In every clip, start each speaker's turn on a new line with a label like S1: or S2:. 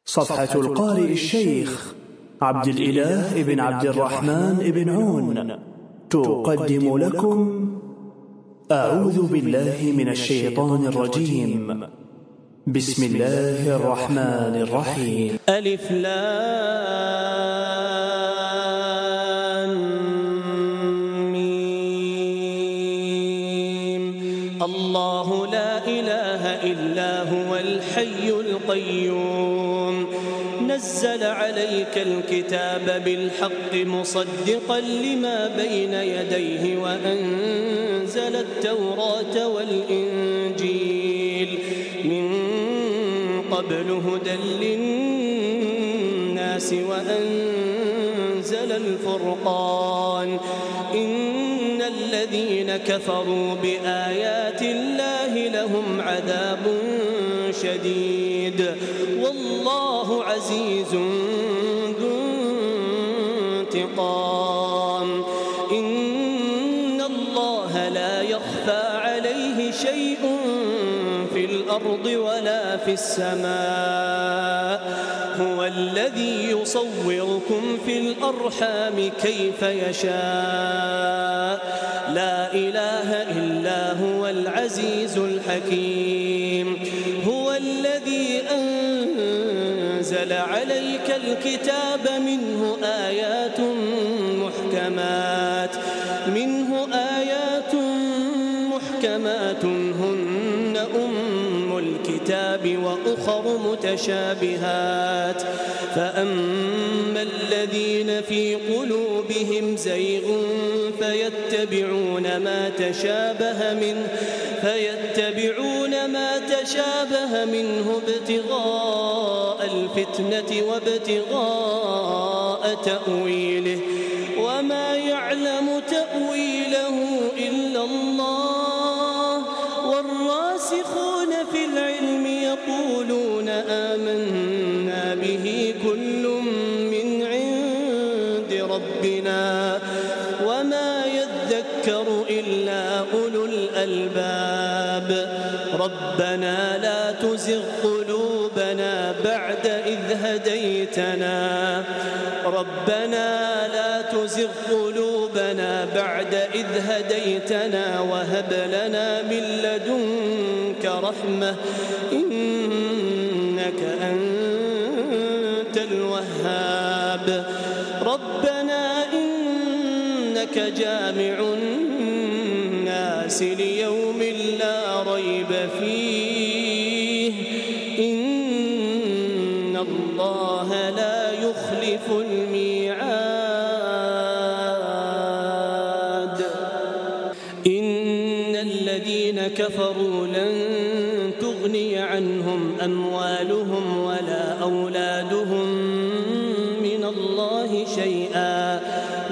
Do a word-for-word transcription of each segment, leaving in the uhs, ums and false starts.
S1: صفحة القارئ الشيخ عبد الإله بن عبد الرحمن بن عون تقدم لكم أعوذ بالله من الشيطان الرجيم. بسم الله الرحمن الرحيم.
S2: ألف لام ميم. الله لا إله إلا هو الحي القيوم نزل عليك الكتاب بالحق مصدقا لما بين يديه وأنزل التوراة والإنجيل من قبل هدى للناس وأنزل الفرقان إن الذين كفروا بآيات الله لهم عذاب شديد والله عزيز ذو انتقام. إن الله لا يخفى عليه شيء في الأرض ولا في السماء هو الذي يصوركم في الأرحام كيف يشاء لا إله إلا هو العزيز الحكيم. هو الذي أنزل عليك الكتاب منه آيات محكمات منه آيات محكمات هن أم الكتاب وأخر متشابهات فأما الذين في قلوبهم زيغ فيتبعون ما تشابه منه فيتبعون ما تشابه منه ابتغاء الفتنة وابتغاء تأويله وما يعلم تأويله إلا الله والراسخون في العلم يقولون آمنا به كل من عند ربنا وما يذكر إلا أولو الألباب. ربنا لا تزغ قلوبنا بعد إذ هديتنا ربنا لا تزغ قلوبنا بعد إذ هديتنا وهب لنا من لدنك رحمة إنك أنت الوهاب. ربنا إنك جامع الناس ليوم لا ريب فيه إن الله لا يخلف الميعاد. إن الذين كفروا لن تغني عنهم أموالهم ولا أولادهم من الله شيئا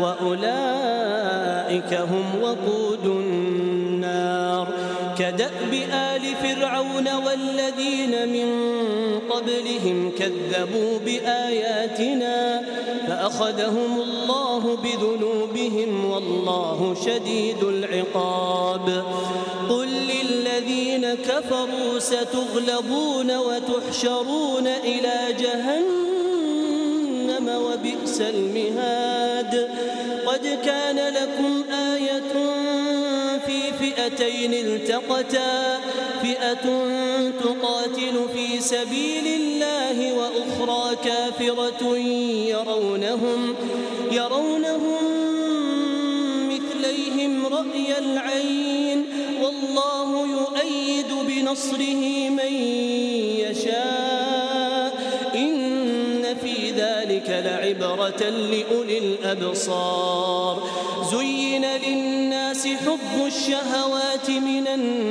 S2: وأولئك هم وقود النار. كدأب آل فرعون والذين من قبلهم كذبوا بآياتنا فأخذهم الله بذنوبهم والله شديد العقاب. قل للذين كفروا ستغلبون وتحشرون إلى جهنم وبئس المهاد. قد كان لكم آية في فئتين التقتا فئة تقاتل في سبيل الله وأخرى كافرة يرونهم يرونهم مثليهم رأي العين والله يؤيد بنصره من يشاء إن في ذلك لعبرة لأولي الأبصار. زين للناس حب الشهوات من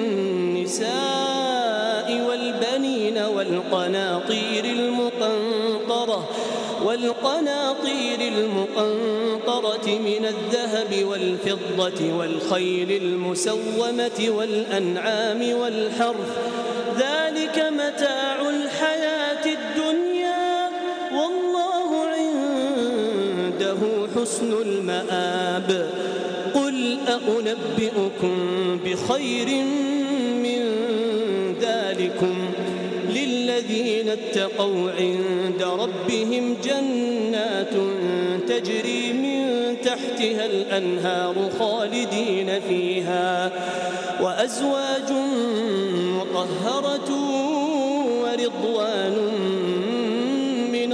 S2: النساء والبنين والقناطير المقنطرة والقناطير المقنطرة من الذهب والفضة والخيل المسومة والأنعام والحرث ذلك متاع الحياة الدنيا والله عنده حسن المآب. قل أنبئكم بخير من ذلكم للذين اتقوا عند ربهم جنات تجري من تحتها الأنهار خالدين فيها وأزواج مطهرة ورضوان من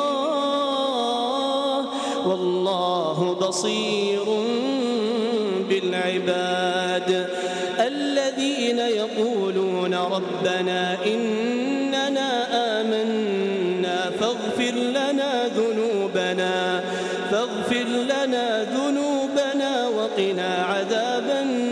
S2: الله والله بصير بالعباد. الذين يقولون ربنا إننا آمنا فاغفر لنا ذنوبنا فاغفر لنا ذنوبنا وقنا عذاب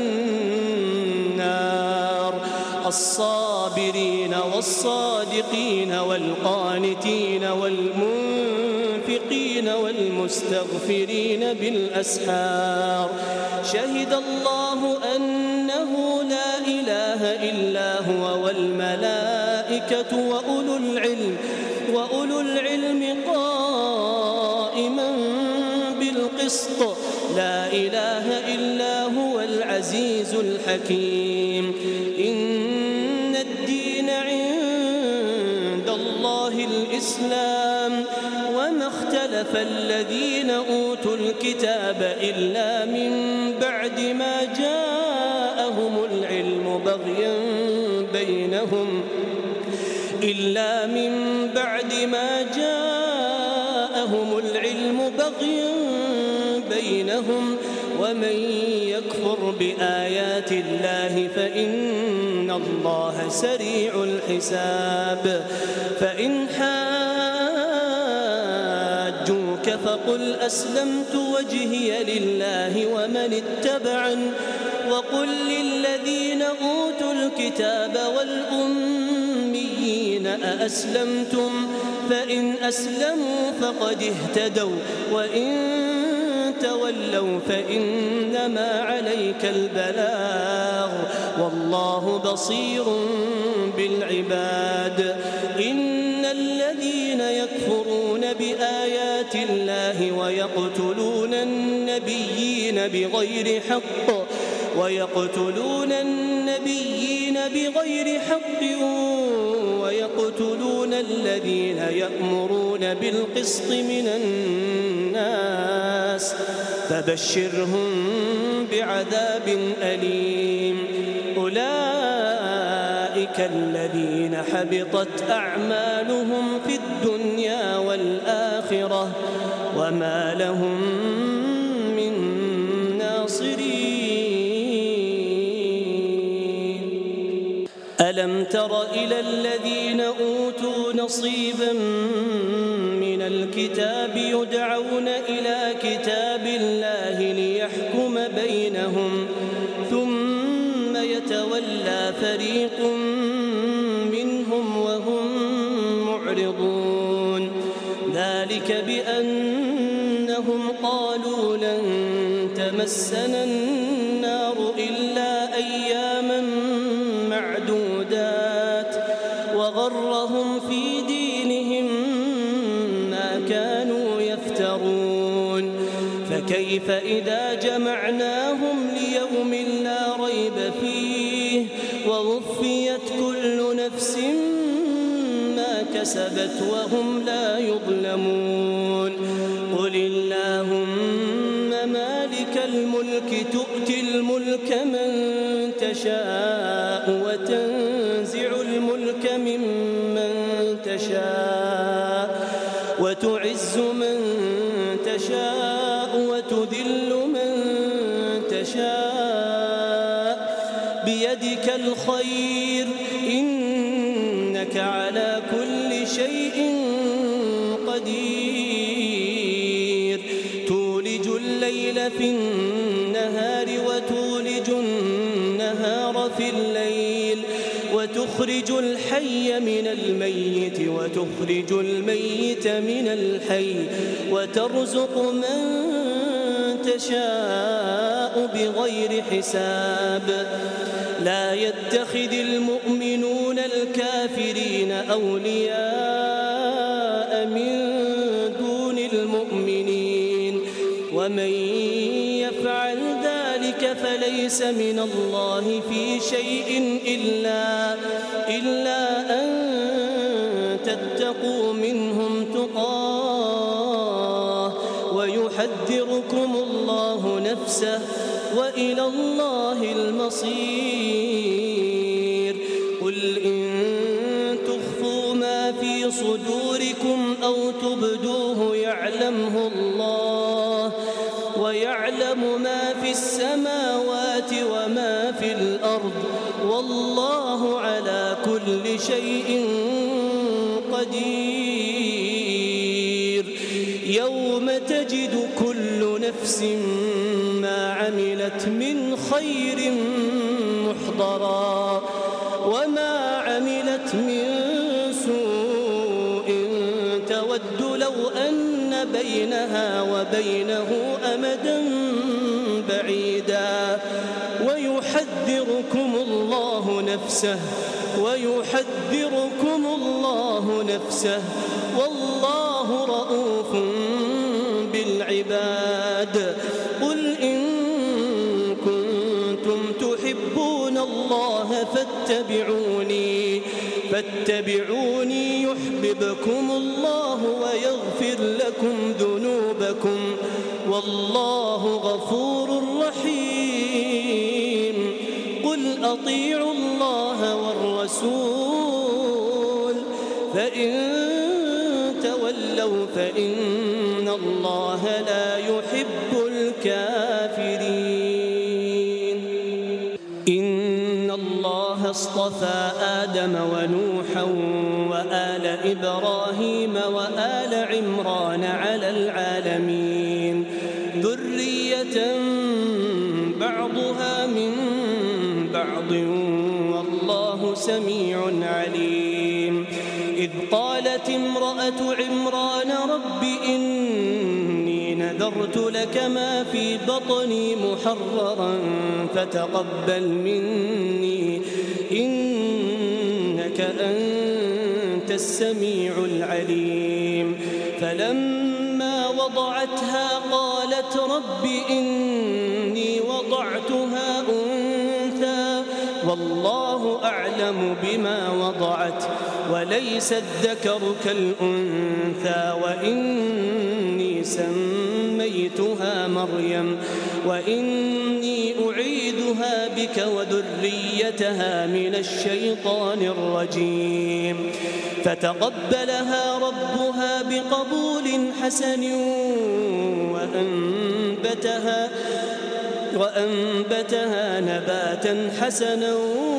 S2: النار. الصابرين والصادقين والقانتين والمنفقين والمستغفرين بالأسحار. شهد الله أنه لا إله إلا هو والملائكة وأولو العلم وأولو العلم قائما بالقسط لا إله إلا هو العزيز الحكيم. إن الدين عند الله الإسلام وما اختلف الذين أوتوا الكتاب إلا من بعد ما جاءهم العلم بغيا بينهم إلا من بعد ما جاءهم العلم بغيا بينهم ومن يكفر بآيات الله فإن الله سريع الحساب. فإن حاجوك فقل أسلمت وجهي لله ومن اتبعني وقل للذين أوتوا الكتاب والأميين أأسلمتم فإن أسلموا فقد اهتدوا وإن تولوا فإنما عليك البلاغ والله بصير بالعباد. إن الذين يكفرون بآيات الله ويقتلون النبيين بغير حق ويقتلون النبيين بغير حق ويقتلون الذين يأمرون بالقسط من الناس فبشرهم بعذاب أليم. أولئك الذين حبطت أعمالهم في الدنيا والآخرة وما لهم من ناصرين. ألم تر إلى الذين أوتوا نصيبا من الكتاب يدعون إلى كتاب الله ليحكم بينهم ثم يتولى فريق منهم وهم معرضون. ذلك بأنهم قالوا لن تمسنا النار إلا أياما معدودات وغرهم في دينهم ما كانوا يفترون. فكيف إذا جمعناهم ليوم لا ريب فيه ووفيت كل نفس ما كسبت وهم لا يظلمون. قل اللهم مالك الملك تؤتي الملك من تشاء وتنزع الملك ممن تشاء وتعز من تشاء وتذل من تشاء بيدك الخير إنك على كل شيء قدير. تولج الليل في النهار وتولج النهار في الليل وتخرج الحي من الميت وتخرج الميت من الحي وترزق من تشاء بغير حساب. لا يتخذ المؤمنون الكافرين أولياء من دون المؤمنين ومن يفعل ذلك فليس من الله في شيء إلا, إلا أن تتقوا فاتقوا منهم تقاه ويحذركم الله نفسه وإلى الله المصير. قل إن تخفوا ما في صدوركم أو تبدوه يعلمه الله ويعلم ما في السماوات وما في الأرض والله على كل شيء قدير. يوم تجد كل نفس ما عملت من خير محضرا وما عملت من سوء تود لو أن بينها وبينه أمدا بعيدا ويحذركم الله نفسه ويحذركم الله نفسه والله رؤوف بالعباد. قل إن كنتم تحبون الله فاتبعوني فاتبعوني يحببكم الله ويغفر لكم ذنوبكم والله غفور رحيم. قل أطيعوا الله والرسول فإن تولوا فإن الله لا يحب الكافرين. إن الله اصطفى آدم ونوحا وآل إبراهيم وآل عمران على العالمين ذرية بعضها من بعض والله سميع عليم. إذ قالت امرأة عمران رب إني نذرت لك ما في بطني محررا فتقبل مني إنك أنت السميع العليم. فلما وضعتها قالت رب إني وضعتها أنثى والله أعلم بما وضعت وليس الذكر كالأنثى وإني سميتها مريم وإني أعيذها بك وذريتها من الشيطان الرجيم. فتقبلها ربها بقبول حسن وأنبتها وأنبتها نباتا حسنا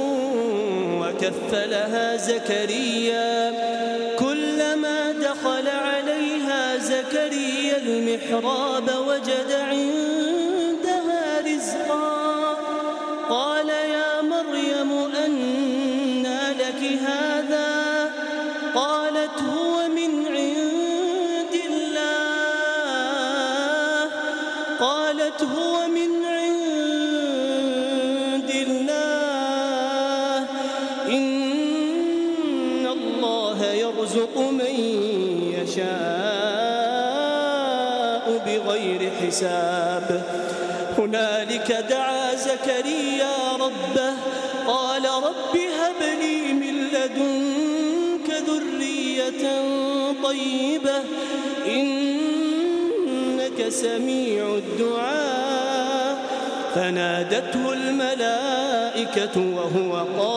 S2: وكفلها زكريا. كلما دخل عليها زكريا المحراب وجد عندها رزقا قال يا مريم أنى لك هذا قالت هو من عند الله قالت هو من عند الله إن الله يرزق من يشاء بغير حساب. هنالك دعا زكريا ربه قال رب هب لي من لدنك ذرية طيبة إنك سميع الدعاء. فنادته الملائكة وهو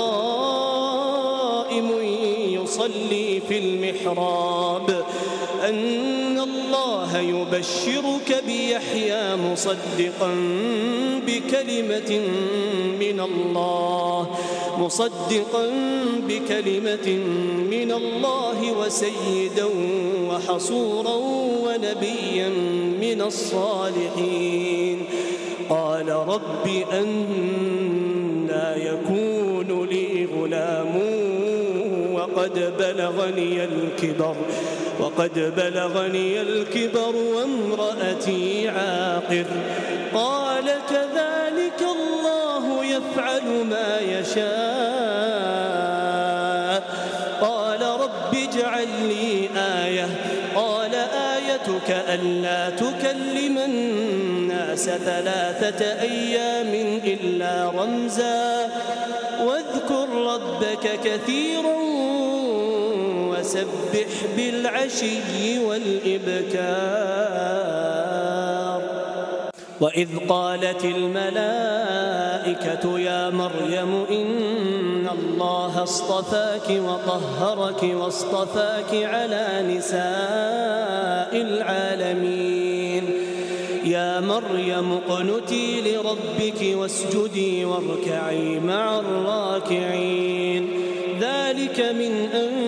S2: قائم يصلي في المحراب أن الله يبشرك بيحيى مصدقا بكلمة من الله مصدقا بكلمة من الله وسيدا وحصورا ونبيا من الصالحين. قال رب أنى يكون لي غلام وقد بلغني الكبر وقد بلغني الكبر وامرأتي عاقر. قال كذلك الله يفعل ما يشاء. قال رب اجعل لي آية قال آيتك ألا تكلم الناس ثلاثة أيام إلا رمزا واذكر ربك كثيرا وسبح بالعشي والإبكار. وإذ قالت الملائكة يا مريم إن الله اصطفاك وطهرك واصطفاك على نساء العالمين. يا مريم اقنتي لربك واسجدي واركعي مع الراكعين. ذلك من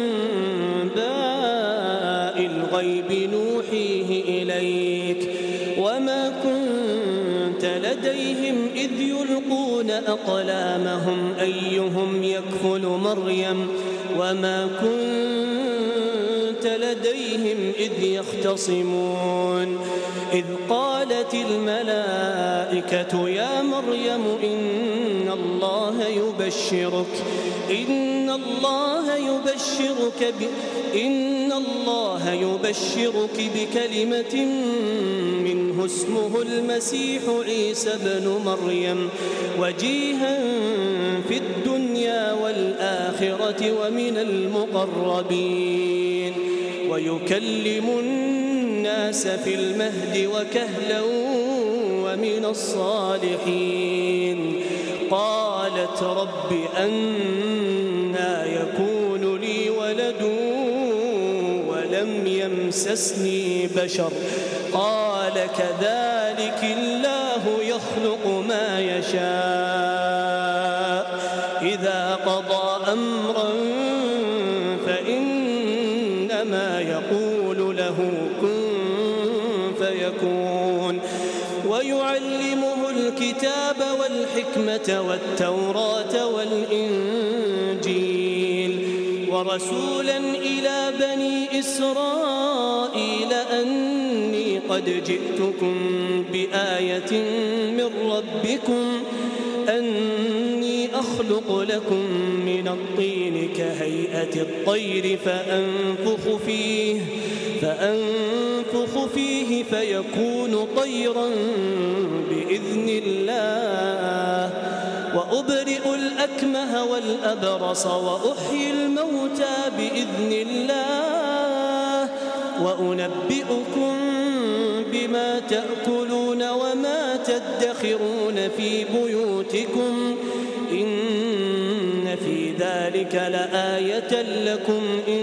S2: أنباء الغيب نوحيه إليك وما كنت لديهم إذ يلقون أقلامهم أيهم يكفل مريم وما كنت لديهم إذ يختصمون. إذ قالت الملائكة يا مريم إن الله يبشرك إن الله يبشرك ب إن الله يبشرك بكلمة منه اسمه المسيح عيسى ابن مريم وجيها في الدنيا والآخرة ومن المقربين ويكلم الناس في المهد وكهلا ومن الصالحين. قالت رب أنى يكون لي ولد ولم يمسسني بشر قال كذلك الله يخلق ما يشاء إذا قضى أمرا فإنما يقول له كن فيكون. ويعلمه الكتاب والحكمة والتوراة والإنجيل ورسولا إلى بني إسرائيل أني قد جئتكم بآية من ربكم أني أخلق لكم من الطين كهيئة الطير فأنفخ فيه فأنفخ فيه فيكون طيرا بإذن الله وأبرئ الأكمه والأبرص وأحيي الموتى بإذن الله وأنبئكم بما تأكلون وما تدخرون في بيوتكم إن في ذلك لآية لكم إن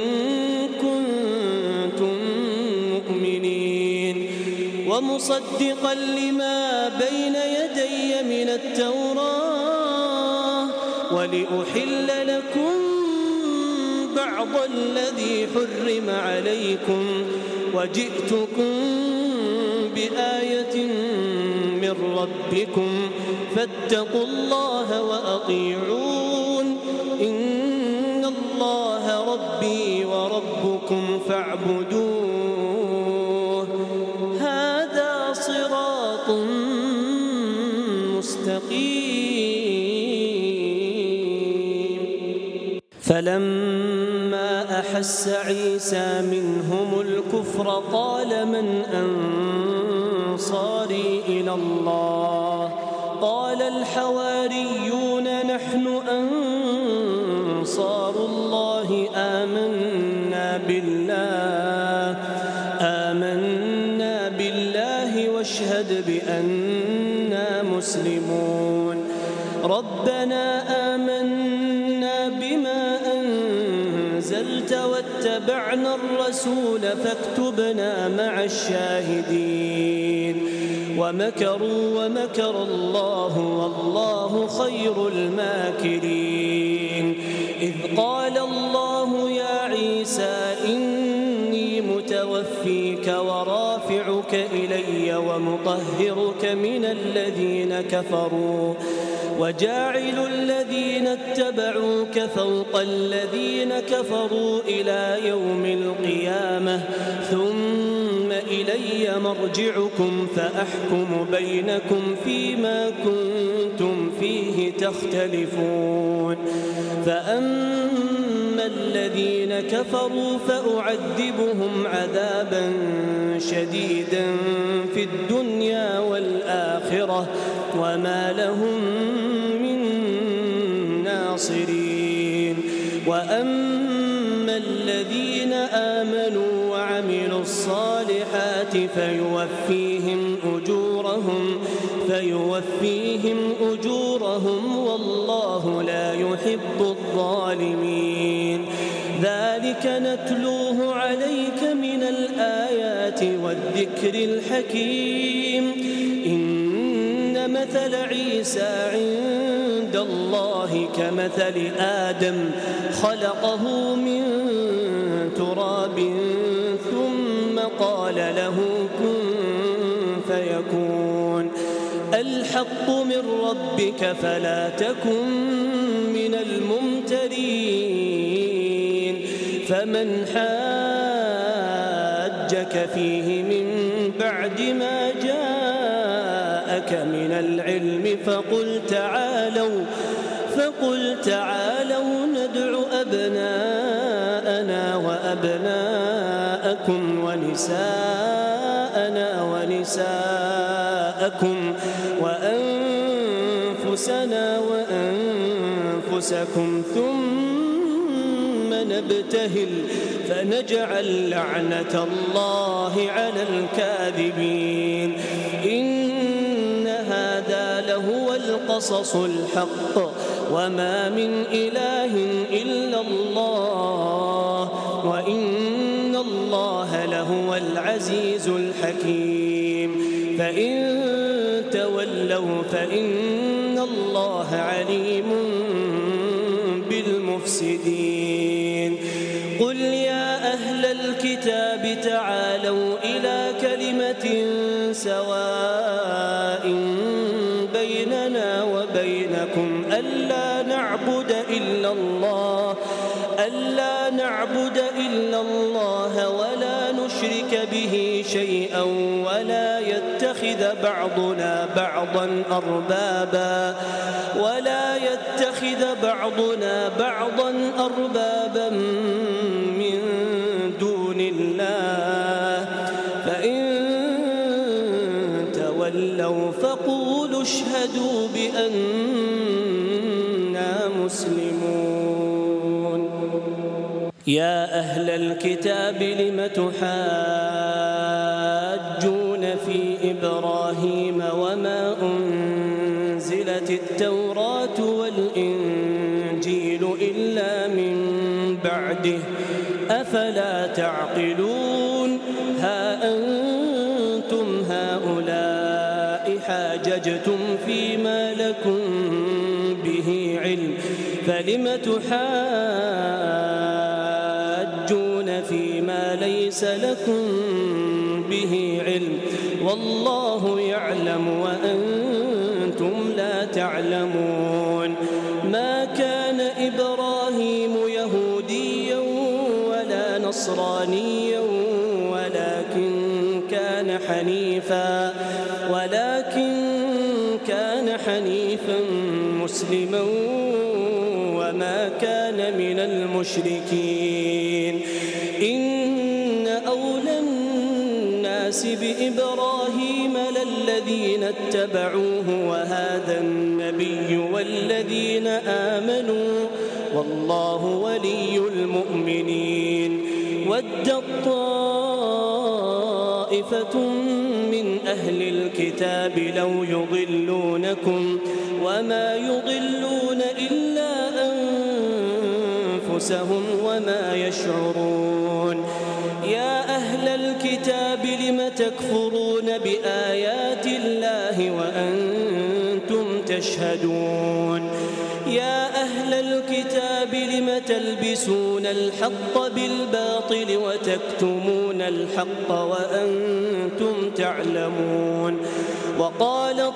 S2: كنتم مؤمنين. ومصدقا لما بين يدي من التوراة ولأحل لكم بعض الذي حرم عليكم وجئتكم بآية من ربكم فاتقوا الله وأطيعون إن الله ربي وربكم فاعبدوه هذا صراط مستقيم. فلما أحس عيسى منهم الكفر قال من أنصاري إلى الله قال الحواريون نحن أنصار الله آمنا بالله آمنا بالله واشهد بأننا مسلمون. ربنا آمنا بما أنزلت واتبعنا الرسول فاكتبنا مع الشاهدين. ومكروا ومكر الله والله خير الماكرين. إذ قال الله يا عيسى إني متوفيك ورافعك إلي ومطهرك من الذين كفروا وجاعل الذين اتبعوك فوق الذين كفروا إلى يوم القيامة ثم إلي مرجعكم فأحكم بينكم فيما كنتم فيه تختلفون. فأما الذين كفروا فأعذبهم عذابا شديدا في الدنيا والآخرة وما لهم من ناصرين. وأما الذين الصالحات فيوفيهم أجورهم فيوفيهم أجورهم والله لا يحب الظالمين. ذلك نتلوه عليك من الآيات والذكر الحكيم. إن مثل عيسى عند الله كمثل آدم خلقه من تراب ثم قال له كن فيكون. الحق من ربك فلا تكن من الممترين. فمن حاجك فيه من بعد ما جاءك من العلم فقل تعالوا فقل تعالوا ندع أبناءنا وأبناءكم ونساءنا ونساءكم وأنفسنا وأنفسكم ثم نبتهل فنجعل لعنة الله على الكاذبين. إن هذا لهو القصص الحق وما من إله إلا الله وإن الله لهو العزيز الحكيم. فإن تولوا فإن الله عليم بالمفسدين. قل يا أهل الكتاب تعالوا إلى كلمة سواء بيننا وبينكم ألا نعبد إلا الله ألا نعبد إلا الله ولا نشرك به شيئا ولا يتخذ بعضنا بعضا أربابا ولا يتخذ بعضنا بعضا أربابا من دون الله. فإن تولوا فقولوا اشهدوا بأننا مسلمون. يا أهل الكتاب لم تحاجون في إبراهيم وما أنزلت التوراة والإنجيل إلا من بعده أفلا تعقلون. ها أنتم هؤلاء حاججتم فيما لكم به علم فلم تحاجون فيما ليس لكم به علم والله يعلم وأنتم لا تعلمون. ما كان إبراهيم يهوديا ولا نصرانيا ولكن كان حنيفا ولكن كان حنيفا مسلما وما كان من المشركين. إن أولى الناس بإبراهيم للذين اتبعوه وهذا النبي والذين آمنوا والله ولي المؤمنين. ودت طائفة من أهل الكتاب لو يضلونكم وما يضلون إلا أنفسهم وما يشعرون. يا أهل الكتاب لم تكفرون بآيات الله وأنتم تشهدون. يا أهل الكتاب لم تلبسون الحق بالباطل وتكتمون الحق وأنتم تعلمون. وقالت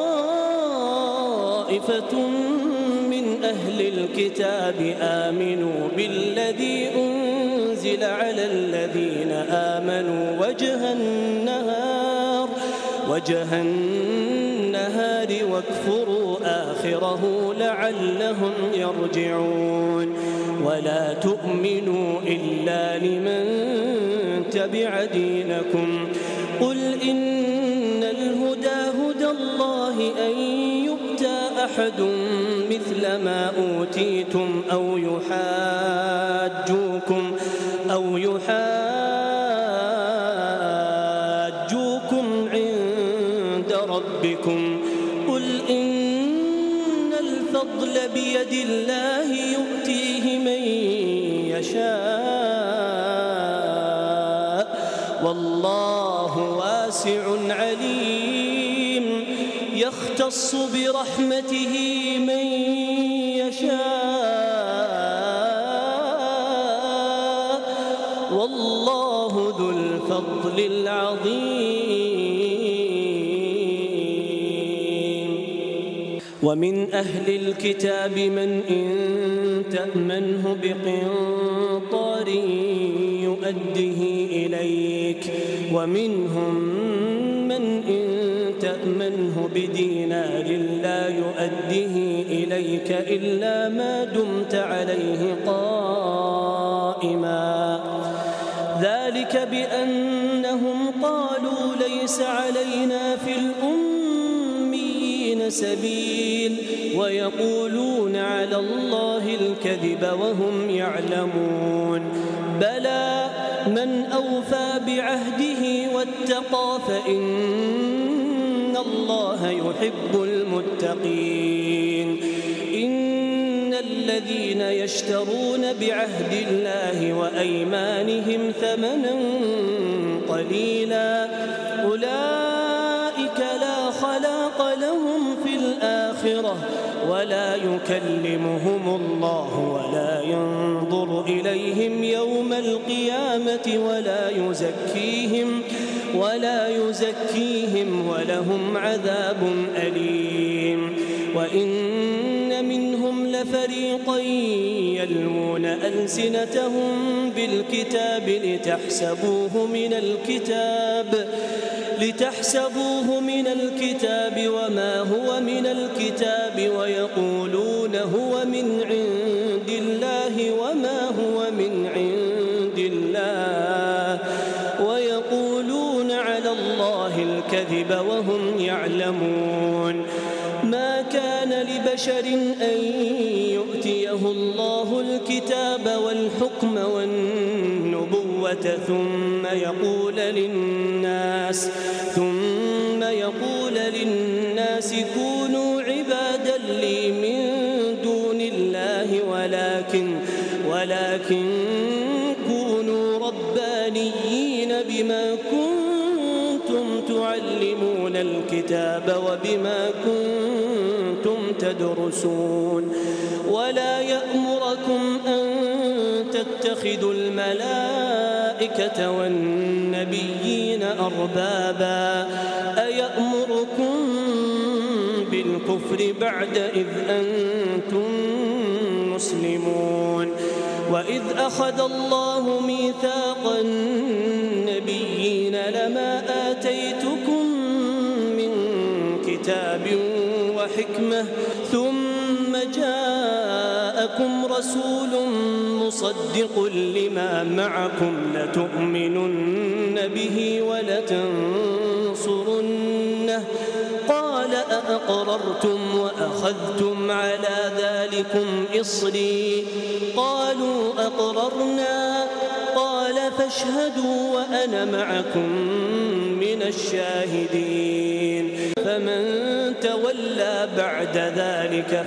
S2: طائفة من أهل الكتاب آمنوا بالذي أنزل على الذين آمنوا وجه النهار وجه النهار واكفروا آخره لعلهم يرجعون. ولا تؤمنوا إلا لمن تبع دينكم. قل إن الهدى هدى الله أن يؤتى أحد مثل ما أوتيتم أو يحاجوكم أو يحاجوكم ربكم قل إن الفضل بيد الله يؤتيه من يشاء والله واسع عليم يختص برحمته من يشاء والله ذو الفضل العظيم ومن أهل الكتاب من إن تأمنه بقنطار يؤده إليك ومنهم من إن تأمنه بدينار لا يؤده إليك إلا ما دمت عليه قائما ذلك بأنهم قالوا ليس علينا في الأميين سبيل ويقولون على الله الكذب وهم يعلمون بلى من أوفى بعهده واتقى فإن الله يحب المتقين إن الذين يشترون بعهد الله وأيمانهم ثمنا قليلا أولئك لا خلاق لهم في الآخرة ولا يكلمهم الله ولا ينظر إليهم يوم القيامة ولا يزكيهم ولا يزكيهم ولهم عذاب أليم وإن منهم لفريقا يلوون ألسنتهم بالكتاب لتحسبوه من الكتاب لتحسبوه من الكتاب وما هو من الكتاب ويقولون هو من عند الله وما هو من عند الله ويقولون على الله الكذب وهم يعلمون ما كان لبشر أن يؤتيه الله الكتاب والحكم والنبوة ثم يقول للناس ثم يقول للناس كونوا عبادا لي من دون الله ولكن ولكن كونوا ربانيين بما كنتم تعلمون الكتاب وبما كنتم تدرسون ولا يأمركم أن تتخذوا الملائكة والنبيين أربابا أيأمركم بالكفر بعد إذ أنتم مسلمون وإذ أخذ الله ميثاق النبيين لما آتيتكم من كتاب وحكمة ثم جاءكم رسول مصدق لما معكم لتؤمنن به ولتنصرنه قال أأقررتم وأخذتم على ذلكم إصري قالوا أقررنا قال فاشهدوا وأنا معكم من الشاهدين فمن تولى بعد ذلك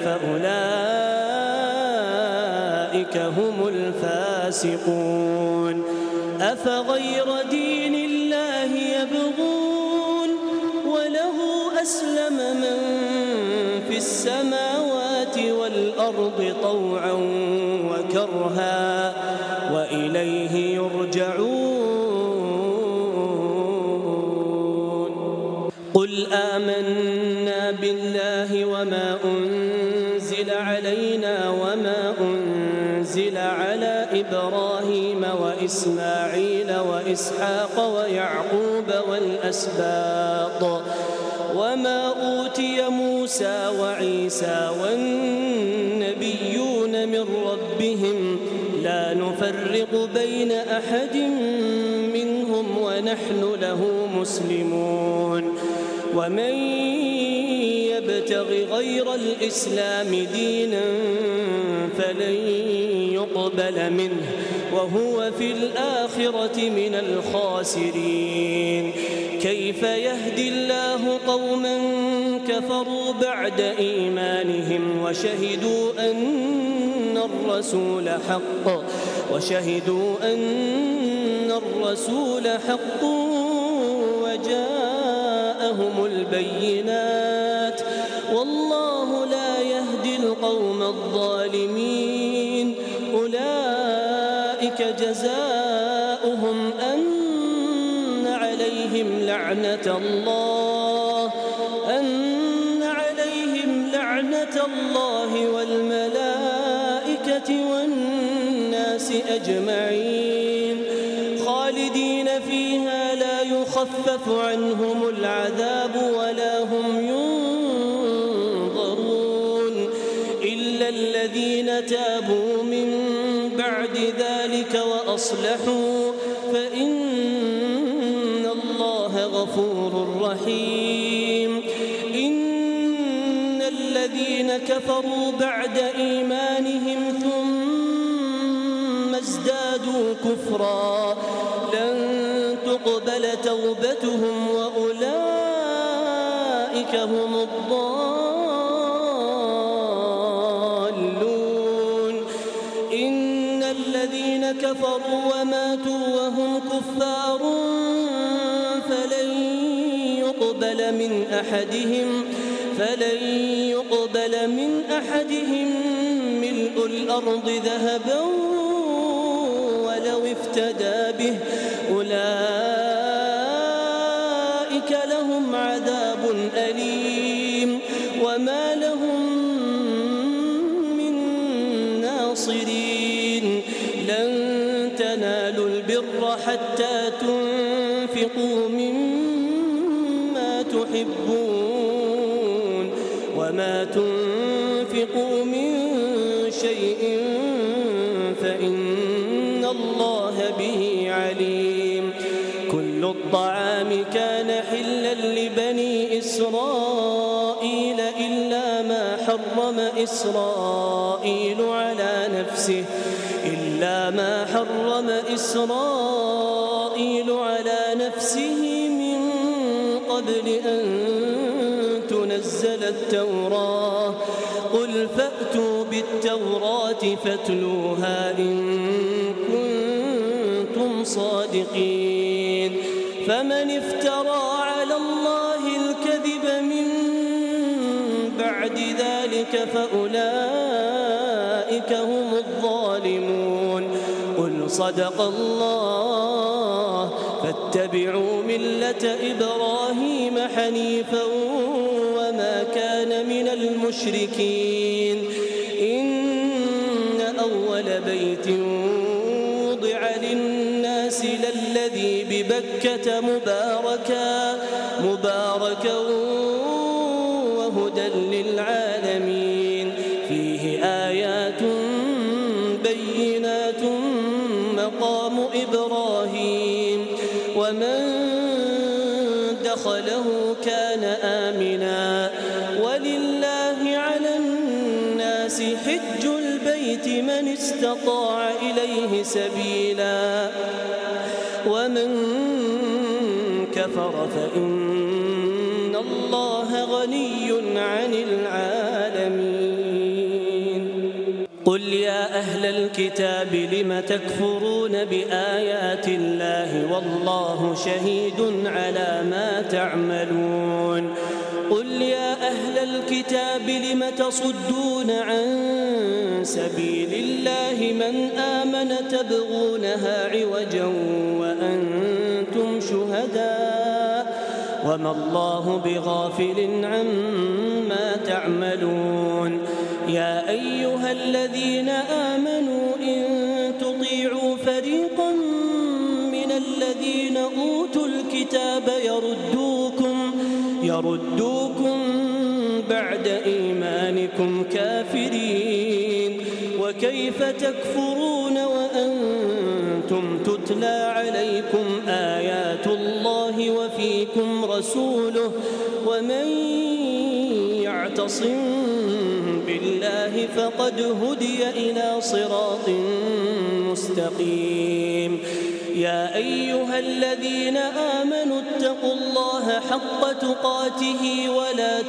S2: فأولئك هم الفاسقون أفغير دين الله يبغون وله أسلم من في السماوات والأرض طوعا وكرها وإليه يرجعون قل آمنا بالله وما أنزل علينا وما أنزل على إبراهيم وإسماعيل وإسحاق ويعقوب والأسباط وما أوتي موسى وعيسى والنبيون من ربهم لا نفرق بين أحد منهم ونحن له مسلمون ومن يبتغ غير الإسلام دينا فلن يقبل منه وهو في الآخرة من الخاسرين كيف يهدي الله قوما كفروا بعد إيمانهم وشهدوا أن الرسول حق وشهدوا أن الرسول حق وجاءهم البينات والله لا يهدي القوم الظالمين. أولئك جزاؤهم أن عليهم لعنة الله أن عليهم لعنة الله والملائكة والناس أجمعين خالدين فيها لا يخفف عنهم العذاب ولا هم ينظرون إلا الذين تابوا من بعد ذلك وأصلحوا فإن الله غفور رحيم. إن الذين كفروا بعد إيمانهم ثم ازدادوا كفرا لن تقبل توبتهم وأولئك هم الضالون. إن الذين كفروا وماتوا وهم كفار فلن يقبل من أحدهم فلن يقبل من أحدهم ملء الأرض ذهبا ولو افتدى به أولئك لهم عذاب أليم وما لهم من ناصرين. لن تنالوا البر حتى تنفقوا مما تحبون وما تنفقوا من شيء فإن الله به عليم. كل الطعام كان حلا لبني إسرائيل إلا ما حرم إسرائيل على نفسه إلا ما حرم إسرائيل على نفسه من قبل أن تنزل التوراة قل فأتوا بالتوراة فاتلوها إن كنتم صادقين. فمن افترى على الله الكذب من بعد ذلك فأولئك هم الظالمون. قل صدق الله فاتبعوا ملة إبراهيم حنيفا وما كان من المشركين. إن أول بيت وضع للناس للذي ببكة مباركا مباركا وهدى للعالمين فيه آيات بينات مقام إبراهيم ومن دخله كان آمنا ولله على الناس حج البيت من استطاع إليه سبيلا ومن كفر فإن الله غني عن العالمين. قل يا أهل الكتاب لم تكفرون بآيات الله والله شهيد على ما تعملون. قل يا أهل الكتاب لم تصدون عن سبيل الله من آمن تبغونها عوجا وأنتم شهداء وما الله بغافل عما تعملون. يا أيها الذين آمنوا إن تطيعوا فريقا من الذين أوتوا الكتاب يردوكم يردوكم بعد إيمانكم كافرين وكيف تكفرون وأنتم تتلى عليكم آيات الله وفيكم رسوله ومن يعتصم بالله فقد هدي إلى صراط مستقيم. يا أيها الذين آمنوا اتقوا الله حق تقاته ولا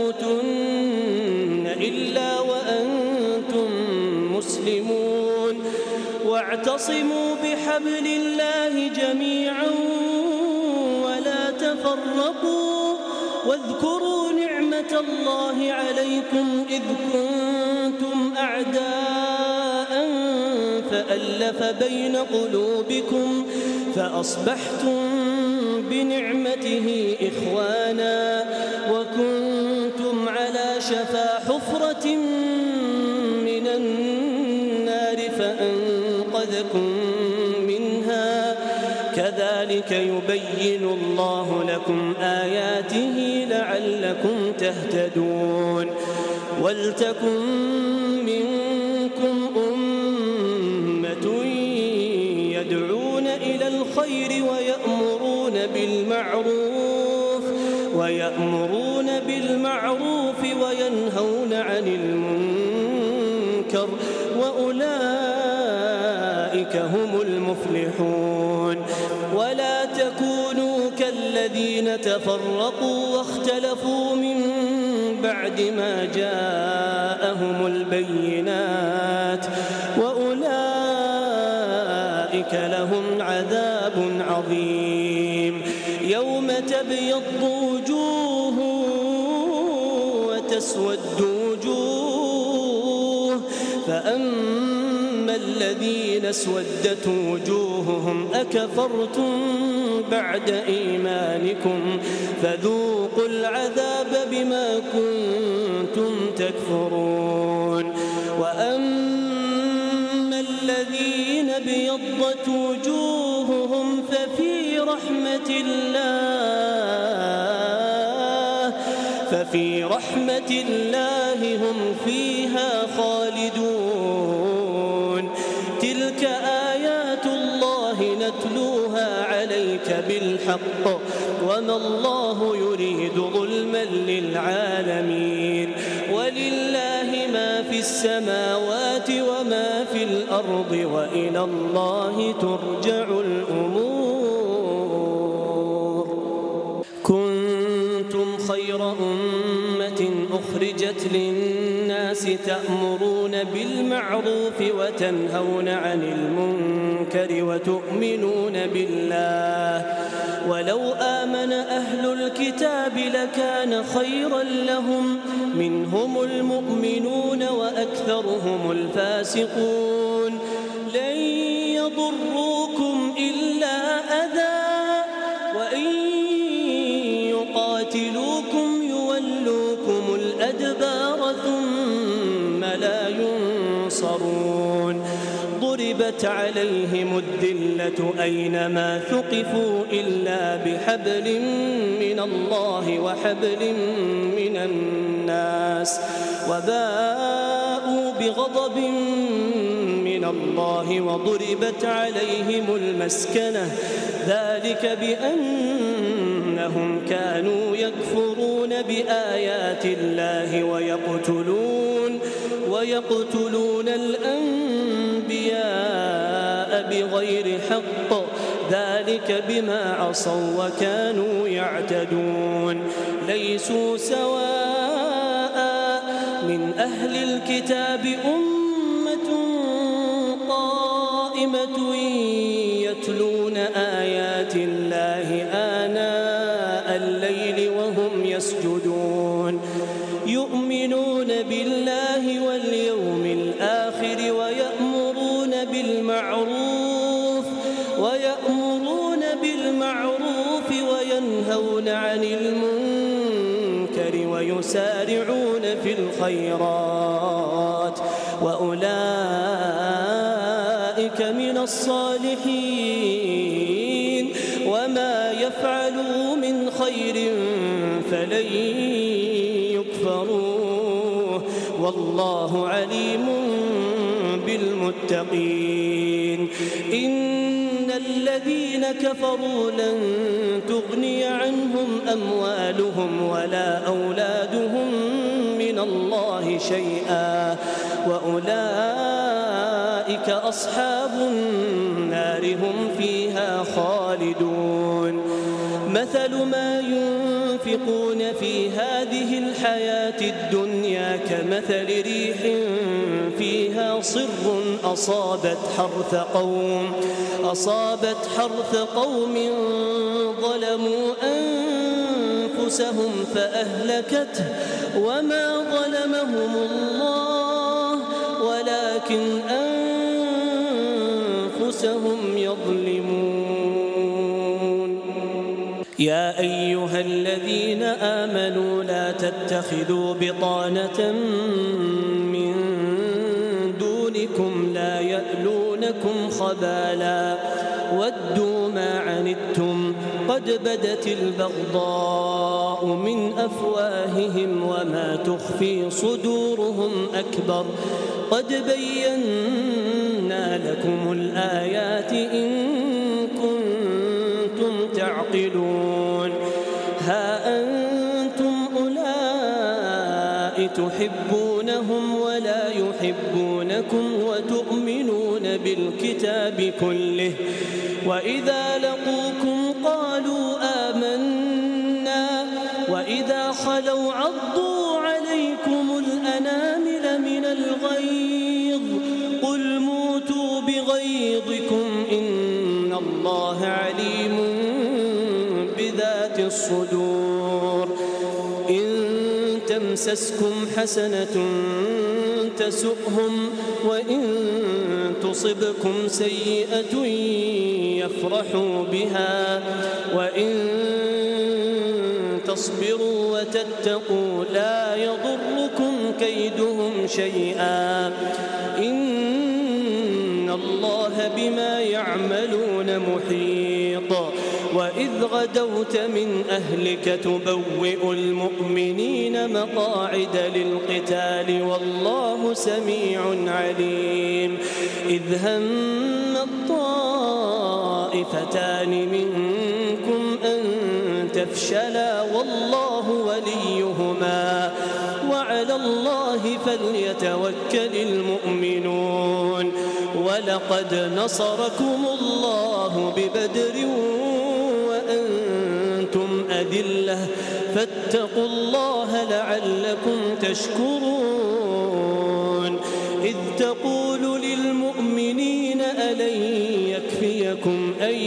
S2: تموتن إلا وأنتم مسلمون واعتصموا بحبل الله جميعا ولا تفرقوا واذكروا نعمة الله عليكم إذ كنتم أعداء فألف بين قلوبكم فأصبحتم بنعمته إخوانا وكنتم على شفا حفرة من النار فأنقذكم منها كذلك يبين الله لكم آياته لعلكم تهتدون ولتكن منكم أمة يدعون إلى الخير ويأمرون بالمعروف ويأمرون بالمعروف وينهون عن المنكر وأولئك هم المفلحون ولا تكونوا كالذين تفرقوا واختلفوا من بعد ما جاءهم البينات وأولئك لهم عذاب عظيم يوم تبيض وجوه وتسود وجوه فأما الذين اسودت وجوههم أكفرتم بعد إيمانكم فذوقوا العذاب بما كنتم تكفرون وأما الذين ابيضت وجوههم ففي رحمة الله ففي رحمة الله هم فيها خالدون تلك آيات الله نتلوها عليك بالحق وما الله يريد ظلما للعالمين ولله ما في السماوات وما في الأرض وإلى الله ترجع الأمور كنتم خير أمة أخرجت للناس تأمرون بالمعروف وتنهون عن المنكر وتؤمنون بالله ولو آمن أهل الكتاب لكان خيرا لهم منهم المؤمنون وأكثرهم الفاسقون لن يضروكم إلا أذى وإن يقاتلوكم يولوكم الأدبار ثم لا ينصرون ضربت عليهم الذلة أينما ثقفوا إلا بحبل من الله وحبل من الناس وباءوا بغضب من الله وضربت عليهم المسكنة ذلك بأنهم كانوا يكفرون بآيات الله ويقتلون ويقتلون الأنبياء بغير حق ذلك بما عصوا وكانوا يعتدون ليسوا سواء من أهل الكتاب أمة قائمة يتلون آيات الله آناء الليل وهم يسجدون يؤمنون بالله واليوم الآخر ويأمرون بالمعروف ويأمرون بالمعروف وينهون عن المنكر ويسارعون في الخيرات وأولئك من الصالحين وما يفعلوا من خير فلن يكفروه والله عليم بالمتقين إن الذين كفروا لن تغني عنهم أموالهم ولا أولادهم من الله شيئا وأولئك أولئك أصحاب النار هم فيها خالدون مثل ما ينفقون في هذه الحياة الدنيا كمثل ريح فيها صر أصابت حرث قوم أصابت حرث قوم ظلموا أنفسهم فأهلكته وما ظلمهم الله ولكن أنفسهم يظلمون. يا أيها الذين آمنوا لا تتخذوا بطانة من دونكم لا يألونكم خبالا ودوا ما عنتم قد بدت البغضاء من أفواههم وما تخفي صدورهم أكبر قد بينا لكم الآيات إن كنتم تعقلون. ها أنتم أولئك تحبونهم ولا يحبونكم وتؤمنون بالكتاب كله وإذا لقوكم قالوا آمنا وإذا خلوا عضوا عليكم الأنامل من الغيظ قل موتوا بغيظكم إن الله عليم بذات الصدور. إن تمسسكم حسنة تسؤهم وإن تصبكم سيئة يفرحوا بها وإن تصبروا وتتقوا لا يضركم كيدهم شيئا إن الله بما يعملون محيط. وإذ غدوت من أهلك تبوئ المؤمنين مقاعد للقتال والله سميع عليم. إذ هم الطائفتان منكم أن تفشلا والله وليهما وعلى الله فليتوكل المؤمنون. ولقد نصركم الله ببدر وأنتم أذلة فاتقوا الله لعلكم تشكرون. إذ تقول للمؤمنين ألن يكفيكم أن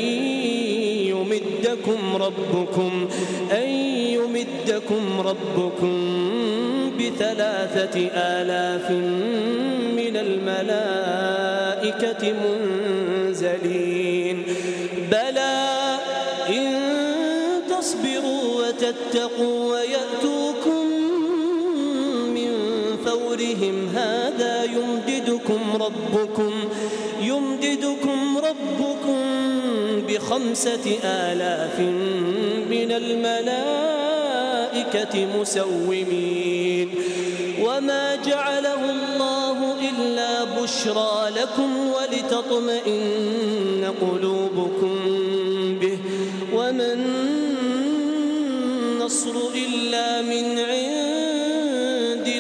S2: يمدكم ربكم أن يمدكم ربكم بثلاثة آلاف من الملائكة منزلين بلى إن تصبروا وتتقوا ويأتوكم من فورهم هذا يمددكم ربكم يمددكم ربكم بخمسة آلاف من الملائكة مسومين. وما جعله الله إلا بشرى لكم ولتطمئن قلوبكم به وما النصر إلا من عند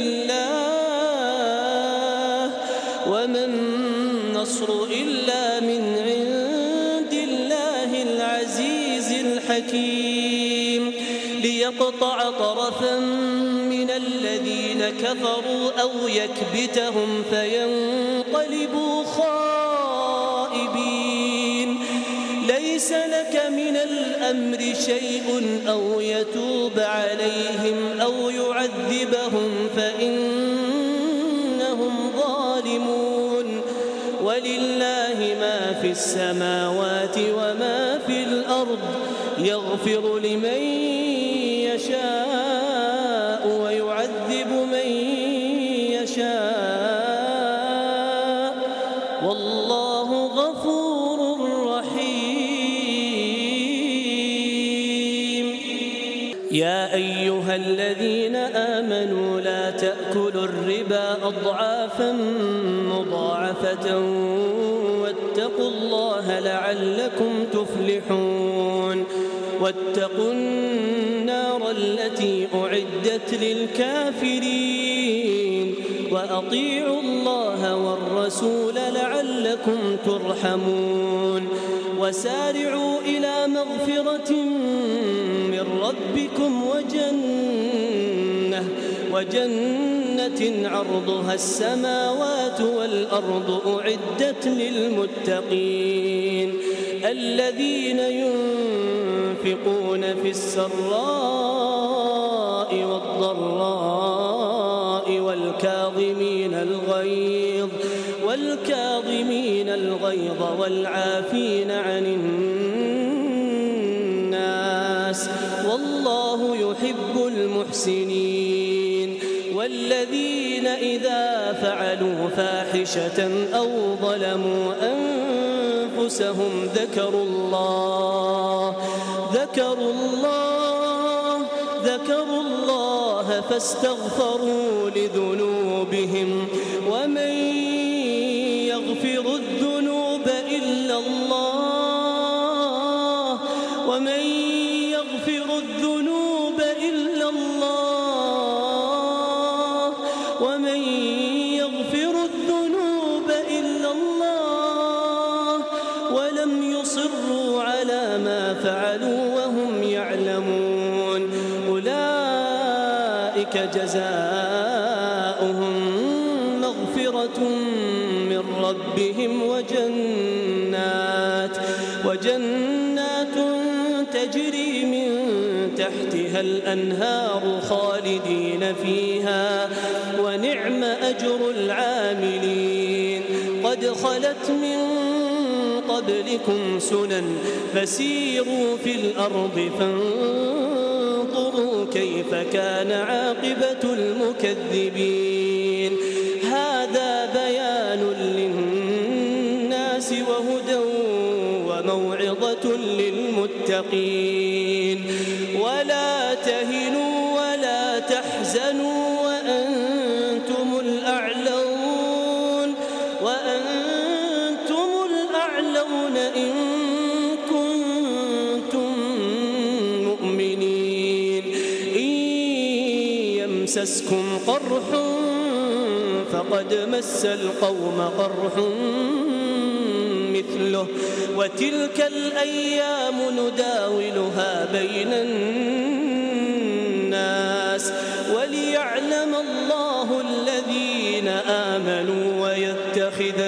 S2: الله وما النصر إلا من عند الله العزيز الحكيم. ليقطع طرفا من الذين كفروا أو يكبتهم فينقلبوا خائبين. ليس لك من الأمر شيء أو يتوب عليهم أو يعذبهم فإنهم ظالمون. ولله ما في السماوات وما في الأرض يغفر لمن يشاء ويعذب من يشاء والله غفور رحيم. يا أيها الذين آمنوا لا تأكلوا الربا أضعافا مضاعفة واتقوا الله لعلكم تفلحون. واتقوا النار التي أعدت للكافرين وأطيعوا الله والرسول لعلكم ترحمون وسارعوا إلى مغفرة من ربكم وجنة وجنة عرضها السماوات والأرض أعدت للمتقين الذين ينفقون في السراء والضراء والكاظمين الغيظ والكاظمين الغيظ والعافين عن الناس والله يحب المحسنين والذين إذا فعلوا فاحشة أو ظلموا أنفسهم ذكروا الله ذكروا الله ذكروا الله فاستغفروا لذنوبهم ومن يغفر الذنوب إلا الله ومن يغفر الذنوب إلا الله ومن يغفر الذنوب إلا الله ولم يصروا على ما فعلوا وهم يعلمون أولئك جزاؤهم مغفرة من ربهم وجنات وجنات تجري من تحتها الأنهار خالدين فيها ونعم أجر العاملين قد خلت من قبلكم سنن فسيروا في الأرض فانظروا كيف كان عاقبة المكذبين هذا بيان للناس وهدى وموعظة للمتقين ولا تهنوا ولا تحزنوا وأنتم الأعلون وأنتم الأعلون إن كنتم مؤمنين إن يمسسكم قرح فقد مس القوم قرح مثله وتلك الأيام نداولها بين الناس وليعلم الله الذين آمنوا ويتخذ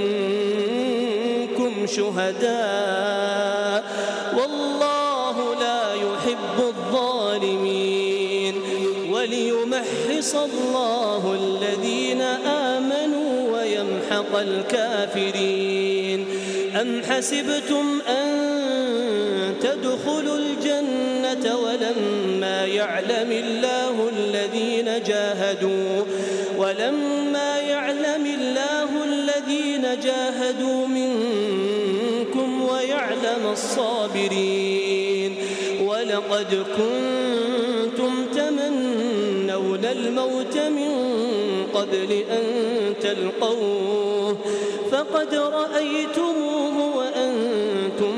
S2: منكم شهداء والله لا يحب الظالمين وليمحص الله الذين آمنوا ويمحق الكافرين أم حسبتم أن تدخلوا الجنة ولما يعلم الله الذين جاهدوا ولما يعلم الله الذين جاهدوا منكم ويعلم الصابرين ولقد كنتم تمنون الموت من قبل أن تلقوه فقد رأيتموه وأنتم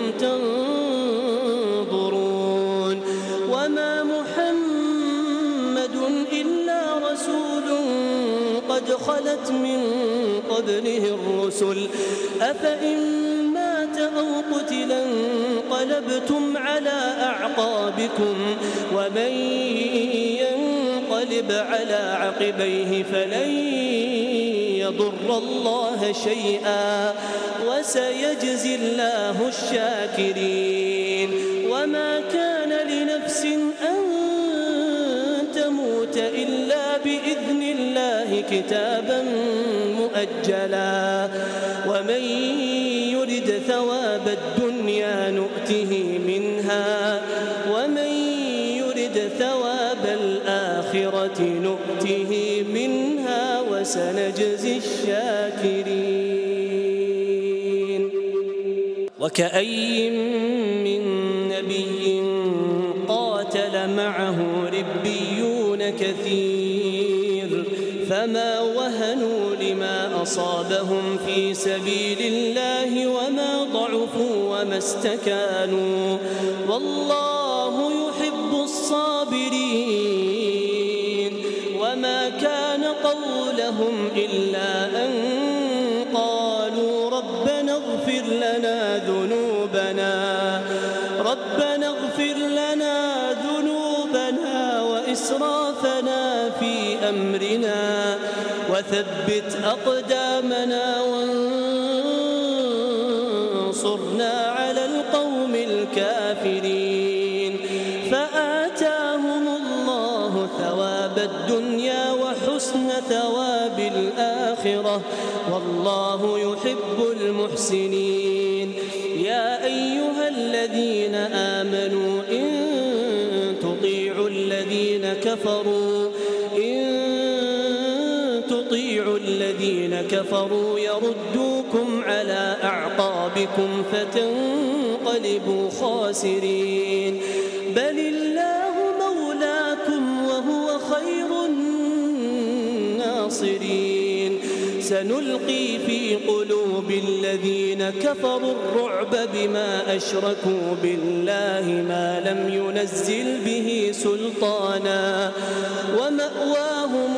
S2: تنظرون وما محمد إلا رسول قد خلت من قبله الرسل أفإن مات أو قتلا انقلبتم على أعقابكم ومن ينقلب على عقبيه فلن يضر الله شيئا وسيجزي الله الشاكرين وما كان لنفس أن تموت إلا بإذن الله كتابا مؤجلا ومن يرد ثواب الدنيا نؤته منها ومن يرد ثواب الآخرة نؤته منها وسنجزي الشاكرين وكأي من نبي قاتل معه ربيون كثير فما وهنوا لما أصابهم في سبيل الله وما ضعفوا وما استكانوا والله يحب الصابرين وما كان قولهم لهم إلا أن قالوا ربنا اغفر لنا ذنوبنا ربنا اغفر لنا ذنوبنا وإسرافنا في أمرنا وثبت أقدامنا وانصرنا على القوم الكافرين فآتاهم الله ثواب الدنيا وحسن ثواب الآخرة والله يحب المحسنين يا أيها الذين آمنوا إن تطيعوا الذين كفروا إن تطيعوا الذين كفروا يردوكم على أعقابكم فتنقلبوا خاسرين بل الله مولاكم وهو خير الناصرين سنلقي في قلوب الذين كفروا الرعب بما أشركوا بالله ما لم ينزل به سلطانا ومأواهم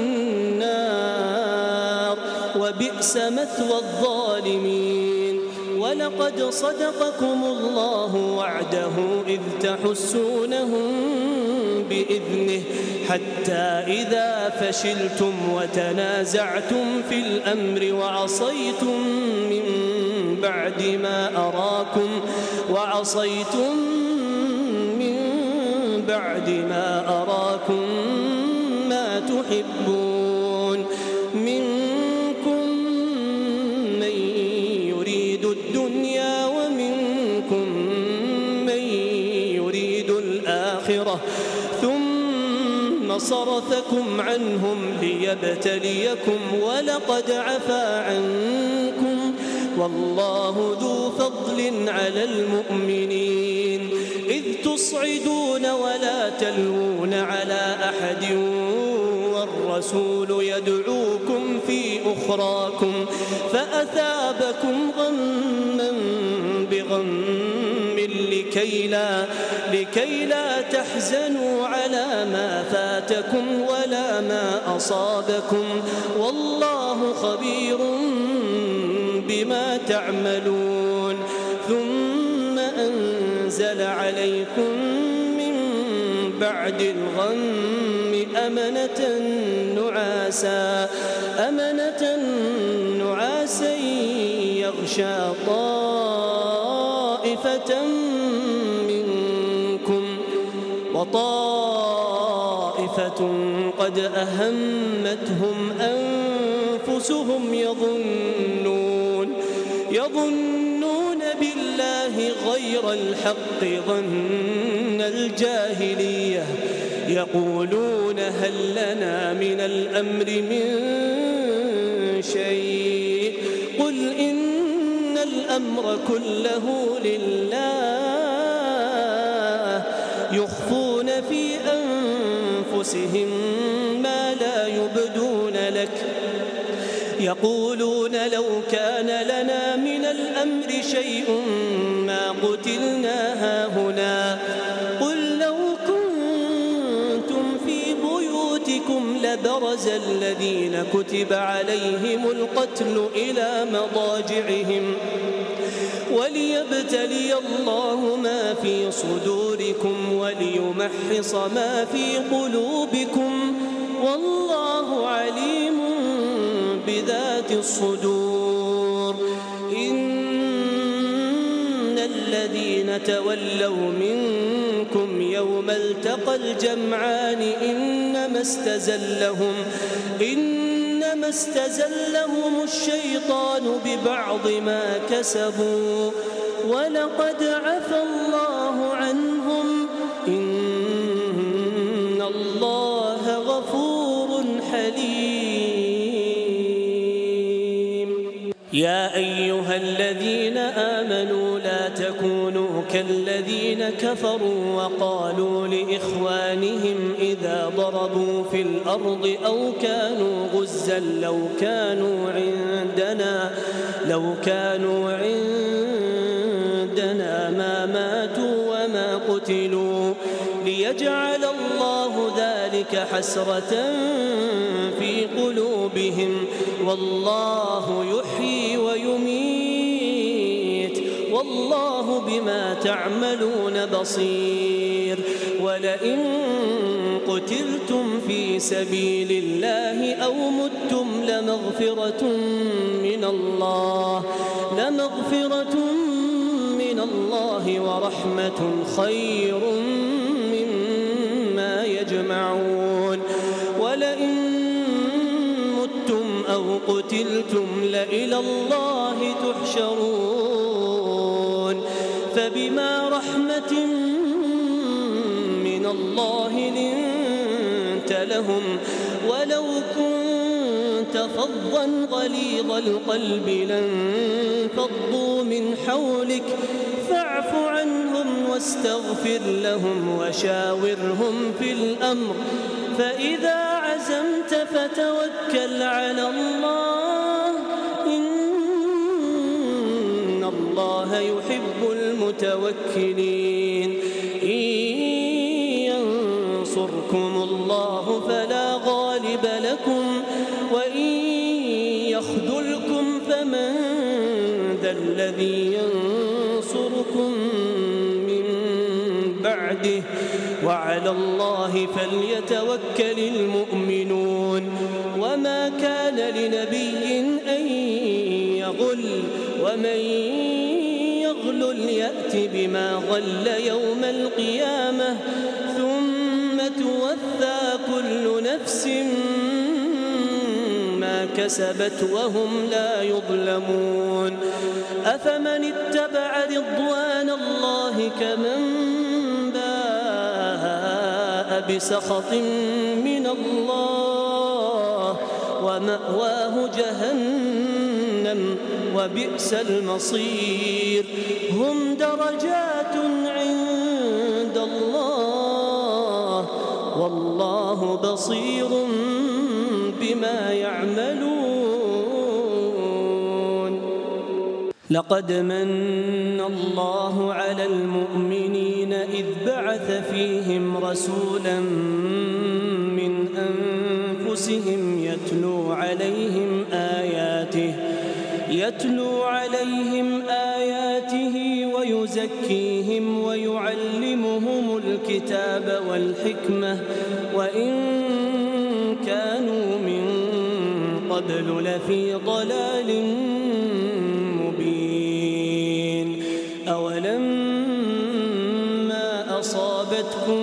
S2: النار وبئس مثوى الظالمين ولقد صدقكم الله وعده إذ تحسونهم بإذنه حتى إذا فشلتم وتنازعتم في الأمر وعصيتم من بعد ما أراكم وعصيتم من بعد ما أراكم ما تحبون منكم من يريد الدنيا ومنكم من يريد الآخرة ثم صرفكم عنهم ليبتليكم ولقد عفا عنكم والله ذو فضل على المؤمنين إذ تصعدون ولا تلوون على أحد والرسول يدعوكم في أخراكم فأثابكم غما بغم لكي لا, لكي لا تحزنوا على ما فاتكم ولا ما أصابكم والله خبير بما تعملون ثم أنزل عليكم من بعد الغم أمنة نعاسا أمنة نعاسا يغشى طائفة منكم وطائفة قد أهمتهم أنفسهم يظنون يظنون بالله غير الحق ظن الجاهلية يقولون هل لنا من الأمر من شيء قل إن الأمر كله لله يخفون في أنفسهم ما لا يبدون لك يقولون لو كان لنا من الأمر شيء ما قتلنا هاهنا قل لو كنتم في بيوتكم لبرز الذين كتب عليهم القتل إلى مضاجعهم وليبتلي الله ما في صدوركم وليمحص ما في قلوبكم والله عليم بذات الصدور إن الذين تولوا منكم يوم التقى الجمعان إنما استزلهم إنما استزلهم الشيطان ببعض ما كسبوا ولقد عفى الله عنهم إن الله غفور حليم يا أيها الذين آمنوا لا تكونوا كالذين كفروا وقالوا لإخوانهم إذا ضربوا في الأرض أو كانوا غزا لو كانوا عندنا لو كانوا عندنا ما ماتوا وما قتلوا ليجعل الله ذلك حسرة في قلوبهم، والله يحيي ويميت والله بما تعملون بصير. ولئن قتلتم في سبيل الله أو متم لمغفرة من الله لمغفرة من الله ورحمة خير مما يجمعون. ولئن متم أو قتلتم لإلى الله تحشرون. فبما رحمة من الله لنت لهم، ولو كنت فظا غليظ القلب لانفضوا من حولك فاعف عنهم واستغفر لهم وشاورهم في الأمر، فإذا عزمت فتوكل على الله، إن الله يحب المتوكلين. إن ينصركم الله فلا غالب لكم، وإن يخذلكم فمن ذا الذي ينصركم من بعده، وعلى الله فليتوكل المؤمنون. وما كان لنبي أن يغل، ومن يغل يأت بما غل يوم القيامة ثم توفى كل نفس ما كسبت وهم لا يظلمون. أفمن اتبع رضوان الله كمن باء بسخط من الله ومأواه جهنم وبئس المصير. هم درجات عند الله والله بصير بما يعملون. لقد من الله على المؤمنين إذ بعث فيهم رسولا من أنفسهم يتلو عليهم آياته يتلو عليهم آياته ويزكيهم ويعلمهم الكتاب والحكمة وإن كانوا من قبل لفي ضلال مبين. أولما أصابتكم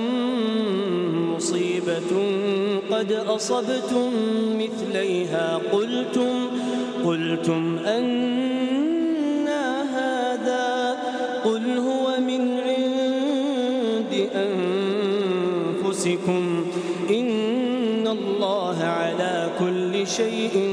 S2: مصيبة قد أصبتم مثليها قلتم قلتم أنى هذا قل هو من عند أنفسكم إن الله على كل شيء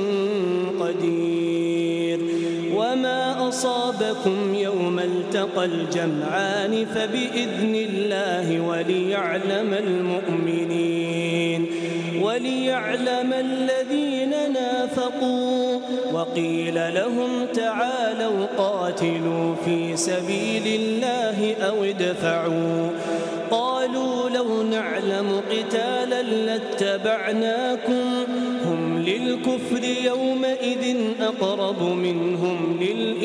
S2: قدير. وما أصابكم يوم التقى الجمعان فبإذن الله وليعلم المؤمنين وليعلم الذين نافقوا. وقيل لهم تعالوا قاتلوا في سبيل الله أو ادفعوا. قالوا لو نعلم قتالا لاتبعناكم هم للكفر يومئذ أقرب منهم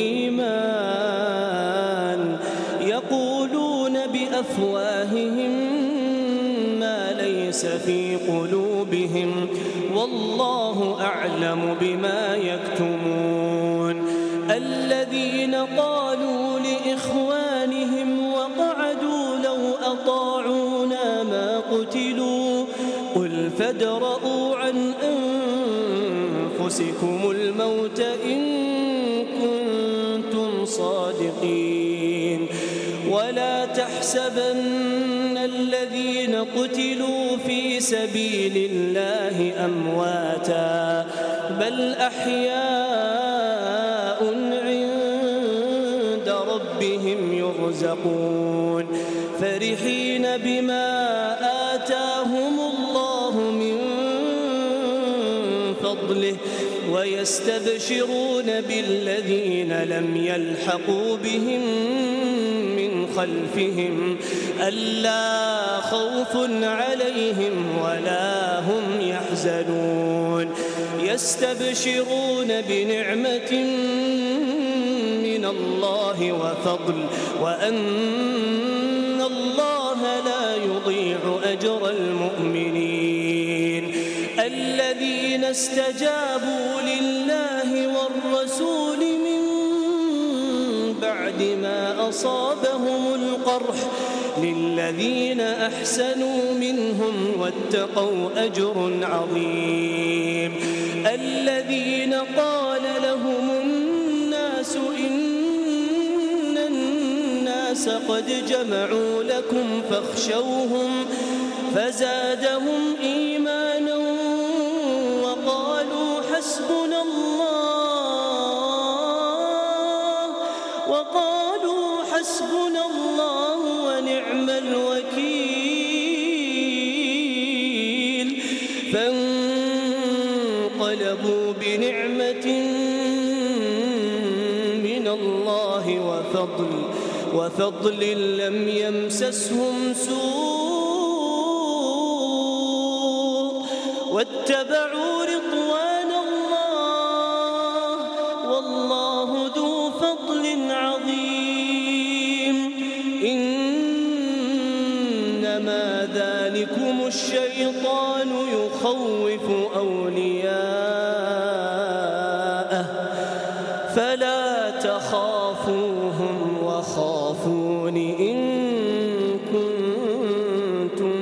S2: للإيمان يقولون بأفواههم ما ليس في قلوبهم والله أعلم بما يكتمون. الذين قالوا لإخوانهم وقعدوا لو أطاعونا ما قتلوا قل فادرءوا عن أنفسكم الموت إن كنتم صادقين. ولا تحسبن الذين قتلوا في سبيل الله أمواتا بل أحياء عند ربهم يرزقون فرحين بما آتاهم الله من فضله ويستبشرون بالذين لم يلحقوا بهم من خلفهم ألا خوف عليهم ولا هم يحزنون يستبشرون بنعمة من الله وفضل وأن الله لا يضيع أجر المؤمنين الذين استجابوا لله والرسول من بعد ما أصابهم القرح للذين أحسنوا منهم واتقوا أجر عظيم الذين قال لهم الناس إن الناس قد جمعوا لكم فاخشوهم فزادهم إيمانا وقالوا حسبنا الله وقالوا حسبنا الله ونعم الوكيل فانقلبوا بنعمة من الله وفضل وفضل لم يمسسهم سوء واتبعوا رضوان الله والله ذو فضل عظيم إنما ذلكم الشيطان يخوف أولياءه فلا تخافوهم وخافون إن كنتم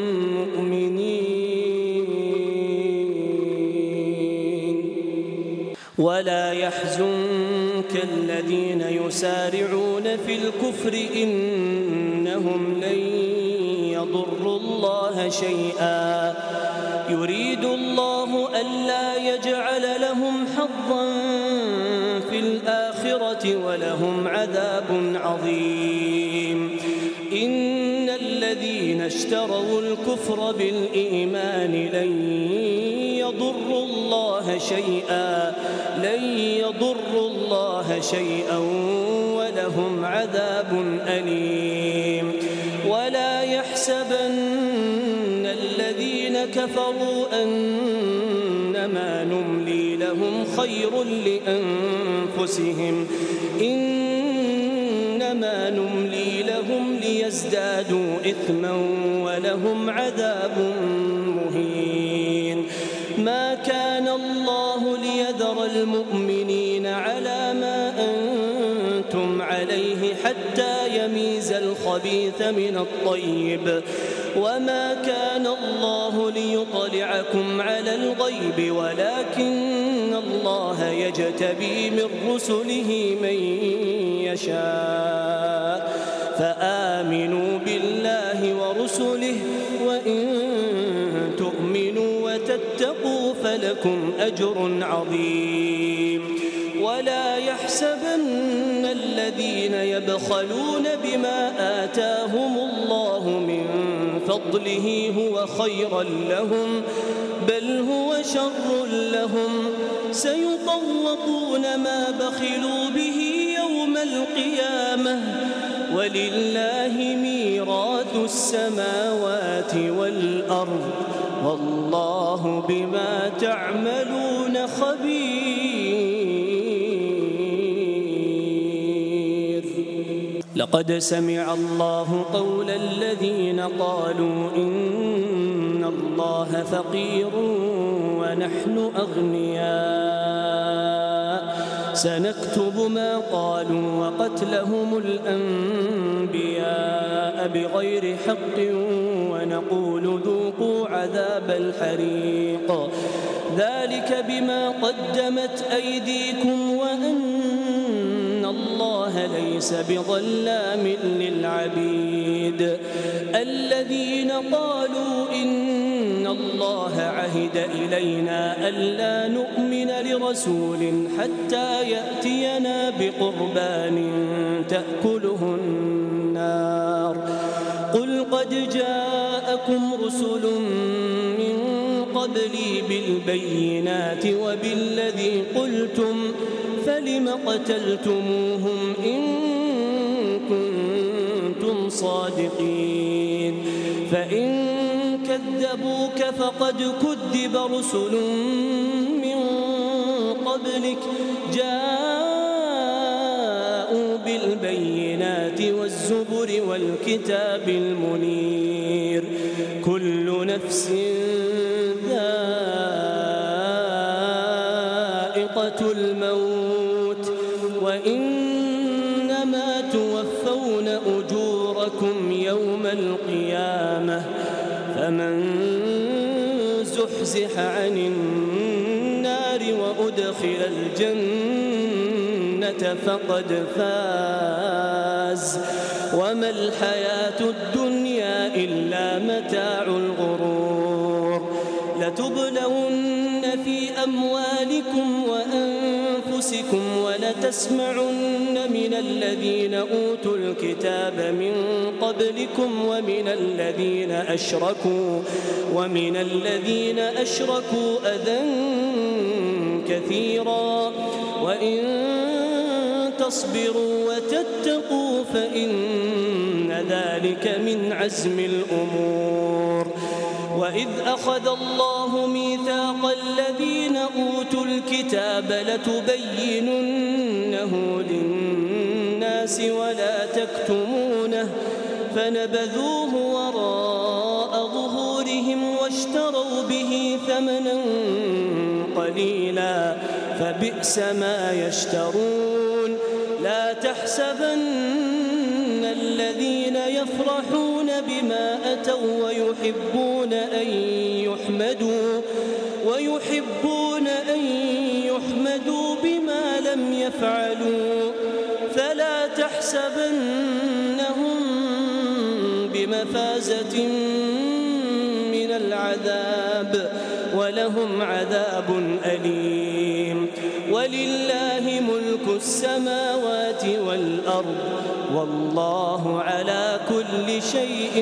S2: مؤمنين ولا يحزنك الذين يسارعون في الكفر إنهم لن يضروا الله شيئا يريد الله ألا يجعل لهم حظا في الآخرة ولهم عذاب عظيم إن الذين اشتروا الكفر بالإيمان لن يضروا الله شيئا لن يضروا الله شيئا ولهم عذاب أليم ولا يحسبن الذين كفروا أنما نملي لهم خير لأنفسهم إنما نملي لهم ليزدادوا إثما ولهم عذاب مهين ما كان الله ليذر المؤمنين على ما أنتم عليه حتى يميز الخبيث من الطيب وما كان الله ليطلعكم على الغيب ولكن الله يجتبي من رسله من يشاء فآمنوا بالله ورسله وإن تؤمنوا وتتقوا فلكم أجر عظيم ولا يحسبن الذين يبخلون بما آتاهم الله من فضله هو خيرا لهم بل هو شر لهم سيطوقون ما بخلوا به يوم القيامة ولله ميراث السماوات والأرض والله بما تعملون خبير لقد سمع الله قول الذين قالوا إن الله فقير ونحن أغنياء سنكتب ما قالوا وقتلهم الأنبياء بغير حق ونقول ذوقوا عذاب الحريق ذلك بما قدمت أيديكم وأن الله ليس بظلام للعبيد الذين قالوا إن الله عهد إلينا ألا نؤمن لرسول حتى يأتينا بقربان تأكله النار قل قد جاءكم رسل من قبلي بالبينات وبالذي قلتم فلم قتلتموهم إن كنتم صادقين فإن كذبوك فقد كذب رسل من قبلك جاءوا بالبينات والزبر والكتاب المنير كل نفس ذائقة الموت وإنما توفون أجوركم يوم القيامة فمن زحزح عن النار وأدخل الجنة فقد فاز وما الحياة الدنيا إلا متاع الغرور لتبلون في أموالكم وأنفسكم ولتسمعن من الذين أوتوا الكتاب من قبلكم ومن الذين أشركوا ومن الذين أشركوا أذى كثيرا وإن تصبروا وتتقوا فإن ذلك من عزم الأمور وإذ أخذ الله ميثاق الذين أوتوا الكتاب لتبيننه للناس ولا تكتمونه فنبذوه وراء ظهورهم واشتروا به ثمنا قليلا فبئس ما يشترون لا تحسبن الذين يفرحون بما أتوا ويحبون أن يحمدوا ويحبون أن يحمدوا بما لم يفعلوا فلا تحسبنهم بمفازة من العذاب ولهم عذاب أليم ولله ملك السماوات والأرض والله على كل شيء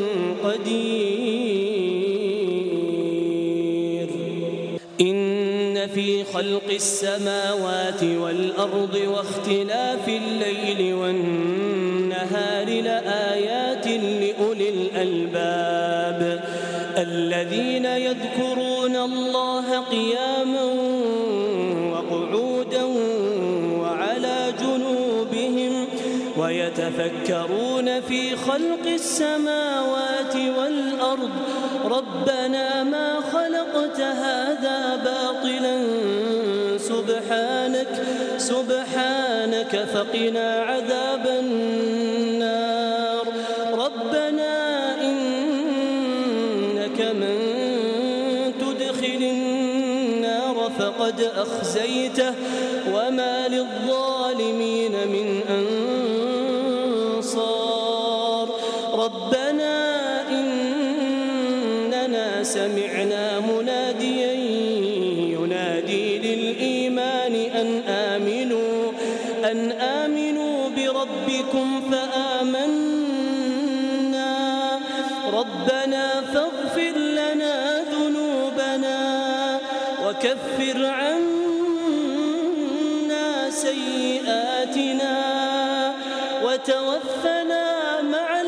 S2: قدير إن في خلق السماوات والأرض واختلاف الليل والنهار لآيات لأولي الألباب الذين يذكرون الله قياما وقعودا وعلى جنوبهم ويتفكرون في خلق السماوات والأرض ربنا ما خلقت هذا باطلا سبحانك سبحانك فقنا عذاب النار ربنا إنك من تدخل النار فقد أخزيته وما للظالمين من أنصار ربنا إننا سمعنا مناديا ينادي للإيمان أن آمنوا أن آمنوا بربكم فآمنا ربنا فاغفر لنا ذنوبنا وكفر عنا سيئاتنا وتوفنا مع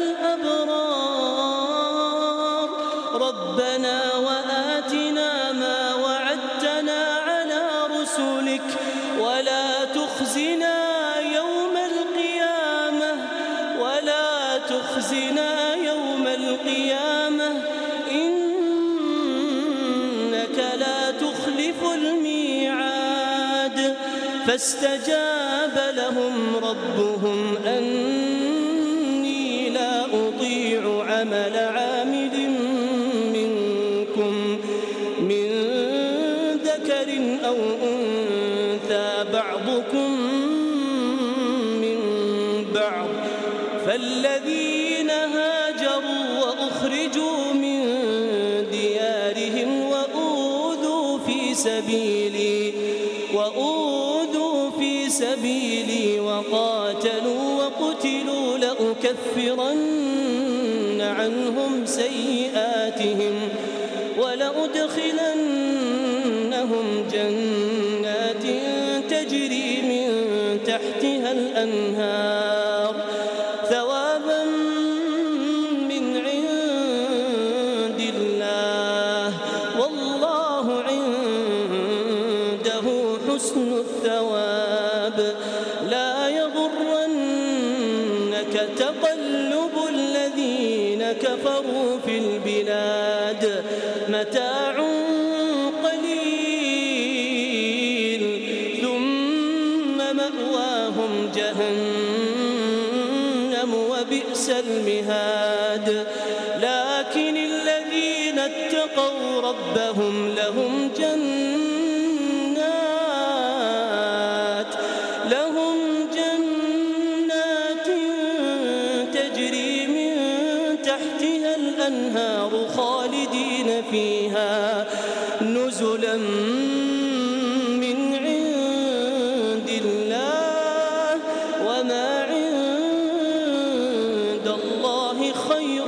S2: الأبرار ربنا وآتنا ما وعدتنا على رسلك ولا تخزنا يوم القيامة ولا تخزنا يوم القيامة إنك لا تخلف الميعاد فاستجاب لهم ربهم أني لا أطيع عمل عامل منكم من ذكر أو أنثى بعضكم من بعض فالذين هاجروا وأخرجوا من ديارهم وأوذوا في سبيلي وأوذوا في سبيلي وقاتلوا وقتلوا لأكفرن عنهم سيئاتهم ولأدخلنهم جنات تجري من تحتها الأنهار ثوابا كفروا في البلاد متاع قليل ثم مأواهم جهنم وبئس المهاد لكن الذين اتقوا ربهم لهم جنات لهم جنات تجري من تحتها الأنهار خالدين فيها نزلا من عند الله وما عند الله خير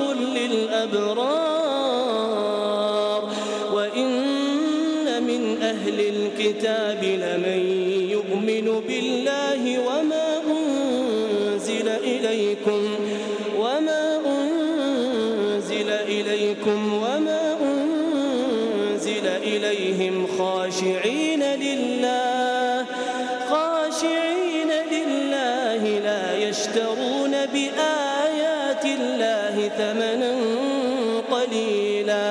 S2: للأبرار وإن من أهل الكتاب لمن يؤمن بالله وما أنزل إليكم وما أنزل إليكم وما أنزل إليهم خاشعين لله خاشعين لله لا يشترون بآيات الله ثمنا قليلا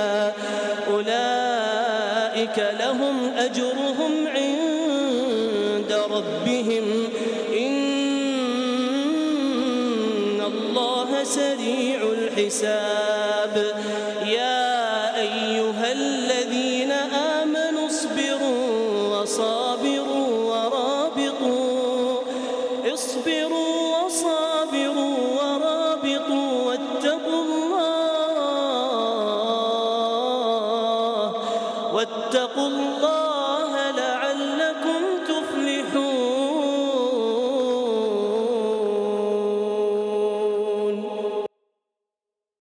S2: أولئك لهم أجرهم عند ربهم إن الله سريع الحساب يا أيها الذين آمنوا اصبروا وصابروا ورابطوا اصبروا وصابروا ورابطوا واتقوا الله واتقوا الله